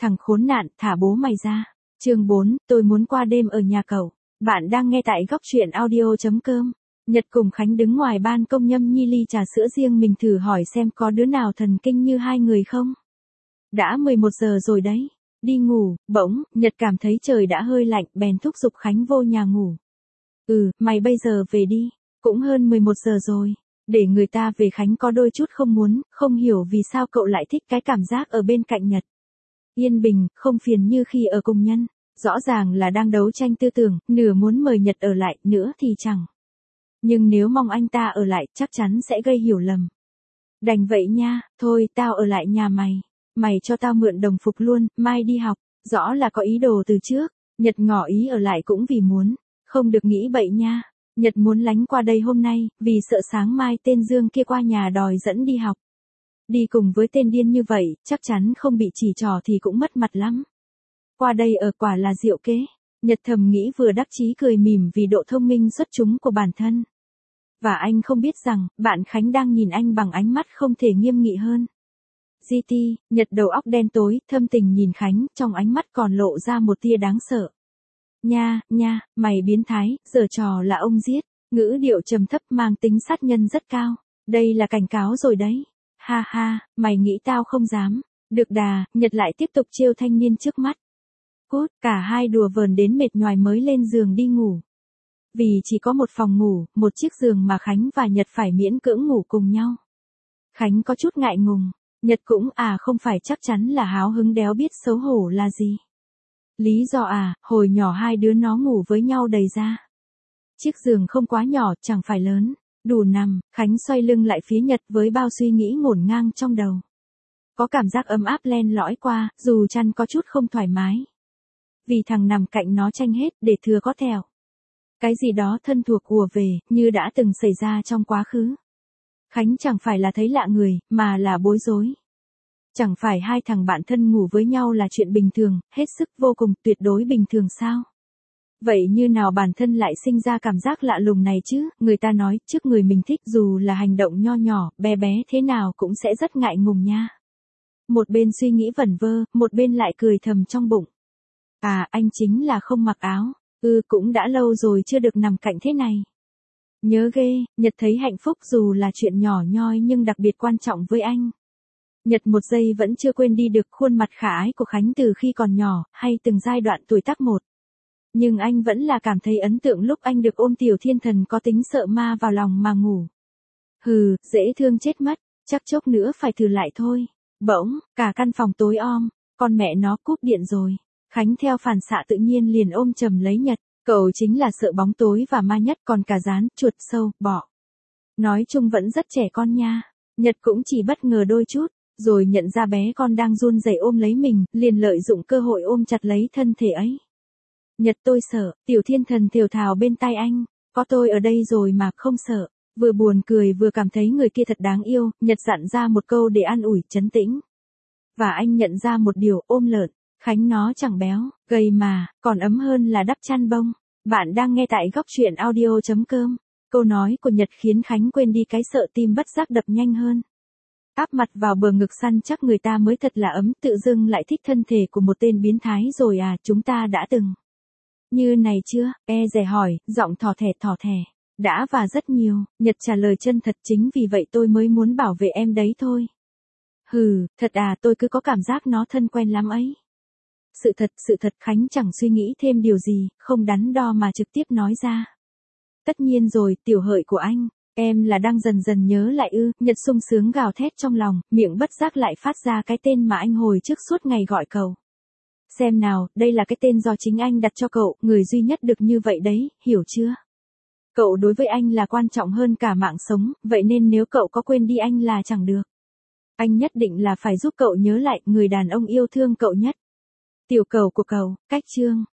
Thằng khốn nạn, thả bố mày ra. Chương 4, tôi muốn qua đêm ở nhà cậu. Bạn đang nghe tại góc truyện audio.com. Nhật cùng Khánh đứng ngoài ban công nhâm nhi ly trà sữa riêng mình thử hỏi xem có đứa nào thần kinh như hai người không. Đã 11 giờ rồi đấy. Đi ngủ, bỗng, Nhật cảm thấy trời đã hơi lạnh bèn thúc giục Khánh vô nhà ngủ. Mày bây giờ về đi. Cũng hơn 11 giờ rồi. Để người ta về. Khánh có đôi chút không muốn, không hiểu vì sao cậu lại thích cái cảm giác ở bên cạnh Nhật. Yên bình, không phiền như khi ở cùng nhân. Rõ ràng là đang đấu tranh tư tưởng, nửa muốn mời Nhật ở lại, nữa thì chẳng. Nhưng nếu mong anh ta ở lại, chắc chắn sẽ gây hiểu lầm. Đành vậy nha, thôi tao ở lại nhà mày. Mày cho tao mượn đồng phục luôn, mai đi học. Rõ là có ý đồ từ trước. Nhật ngỏ ý ở lại cũng vì muốn. Không được nghĩ bậy nha. Nhật muốn lánh qua đây hôm nay, vì sợ sáng mai tên Dương kia qua nhà đòi dẫn đi học. Đi cùng với tên điên như vậy, chắc chắn không bị chỉ trỏ thì cũng mất mặt lắm. Qua đây ở quả là diệu kế. Nhật thầm nghĩ vừa đắc chí cười mỉm vì độ thông minh xuất chúng của bản thân. Và anh không biết rằng, bạn Khánh đang nhìn anh bằng ánh mắt không thể nghiêm nghị hơn. GT, Nhật đầu óc đen tối, thâm tình nhìn Khánh, trong ánh mắt còn lộ ra một tia đáng sợ. Nha, mày biến thái, giở trò là ông giết. Ngữ điệu trầm thấp mang tính sát nhân rất cao. Đây là cảnh cáo rồi đấy. Ha, mày nghĩ tao không dám. Được đà, Nhật lại tiếp tục trêu thanh niên trước mắt. Cút, cả hai đùa vờn đến mệt nhoài mới lên giường đi ngủ. Vì chỉ có một phòng ngủ, một chiếc giường mà Khánh và Nhật phải miễn cưỡng ngủ cùng nhau. Khánh có chút ngại ngùng. Nhật cũng không phải chắc chắn là háo hứng đéo biết xấu hổ là gì. Lý do hồi nhỏ hai đứa nó ngủ với nhau đầy ra. Chiếc giường không quá nhỏ, chẳng phải lớn, đủ nằm. Khánh xoay lưng lại phía Nhật với bao suy nghĩ ngổn ngang trong đầu. Có cảm giác ấm áp len lỏi qua, dù chăn có chút không thoải mái. Vì thằng nằm cạnh nó tranh hết để thừa có thèo. Cái gì đó thân thuộc ùa về, như đã từng xảy ra trong quá khứ. Khánh chẳng phải là thấy lạ người, mà là bối rối. Chẳng phải hai thằng bạn thân ngủ với nhau là chuyện bình thường, hết sức vô cùng tuyệt đối bình thường sao? Vậy như nào bản thân lại sinh ra cảm giác lạ lùng này chứ? Người ta nói, trước người mình thích dù là hành động nho nhỏ, bé bé thế nào cũng sẽ rất ngại ngùng nha. Một bên suy nghĩ vẩn vơ, một bên lại cười thầm trong bụng. Anh chính là không mặc áo. Cũng đã lâu rồi chưa được nằm cạnh thế này. Nhớ ghê, Nhật thấy hạnh phúc dù là chuyện nhỏ nhoi nhưng đặc biệt quan trọng với anh. Nhật một giây vẫn chưa quên đi được khuôn mặt khả ái của Khánh từ khi còn nhỏ, hay từng giai đoạn tuổi tác một. Nhưng anh vẫn là cảm thấy ấn tượng lúc anh được ôm tiểu thiên thần có tính sợ ma vào lòng mà ngủ. Dễ thương chết mất, chắc chốc nữa phải thử lại thôi. Bỗng, cả căn phòng tối om, con mẹ nó cúp điện rồi. Khánh theo phản xạ tự nhiên liền ôm chầm lấy Nhật, cậu chính là sợ bóng tối và ma nhất, còn cả gián, chuột, sâu, bọ. Nói chung vẫn rất trẻ con nha. Nhật cũng chỉ bất ngờ đôi chút, rồi nhận ra bé con đang run rẩy ôm lấy mình, liền lợi dụng cơ hội ôm chặt lấy thân thể ấy. Nhật tôi sợ, tiểu thiên thần thều thào bên tai anh, có tôi ở đây rồi mà không sợ. Vừa buồn cười vừa cảm thấy người kia thật đáng yêu, Nhật dặn ra một câu để an ủi, trấn tĩnh. Và anh nhận ra một điều, ôm lợn, Khánh nó chẳng béo, gầy mà, còn ấm hơn là đắp chăn bông. Bạn đang nghe tại góc truyện audio.com. Câu nói của Nhật khiến Khánh quên đi cái sợ, tim bất giác đập nhanh hơn. Áp mặt vào bờ ngực săn chắc người ta mới thật là ấm, tự dưng lại thích thân thể của một tên biến thái rồi chúng ta đã từng. Như này chưa, dè hỏi, giọng thỏ thẻ. Đã và rất nhiều, Nhật trả lời chân thật, chính vì vậy tôi mới muốn bảo vệ em đấy thôi. Thật tôi cứ có cảm giác nó thân quen lắm ấy. Sự thật Khánh chẳng suy nghĩ thêm điều gì, không đắn đo mà trực tiếp nói ra. Tất nhiên rồi, tiểu hợi của anh, em là đang dần dần nhớ lại Nhật sung sướng gào thét trong lòng, miệng bất giác lại phát ra cái tên mà anh hồi trước suốt ngày gọi cậu. Xem nào, đây là cái tên do chính anh đặt cho cậu, người duy nhất được như vậy đấy, hiểu chưa? Cậu đối với anh là quan trọng hơn cả mạng sống, vậy nên nếu cậu có quên đi anh là chẳng được. Anh nhất định là phải giúp cậu nhớ lại người đàn ông yêu thương cậu nhất. Tiểu cầu của cậu, cách chương.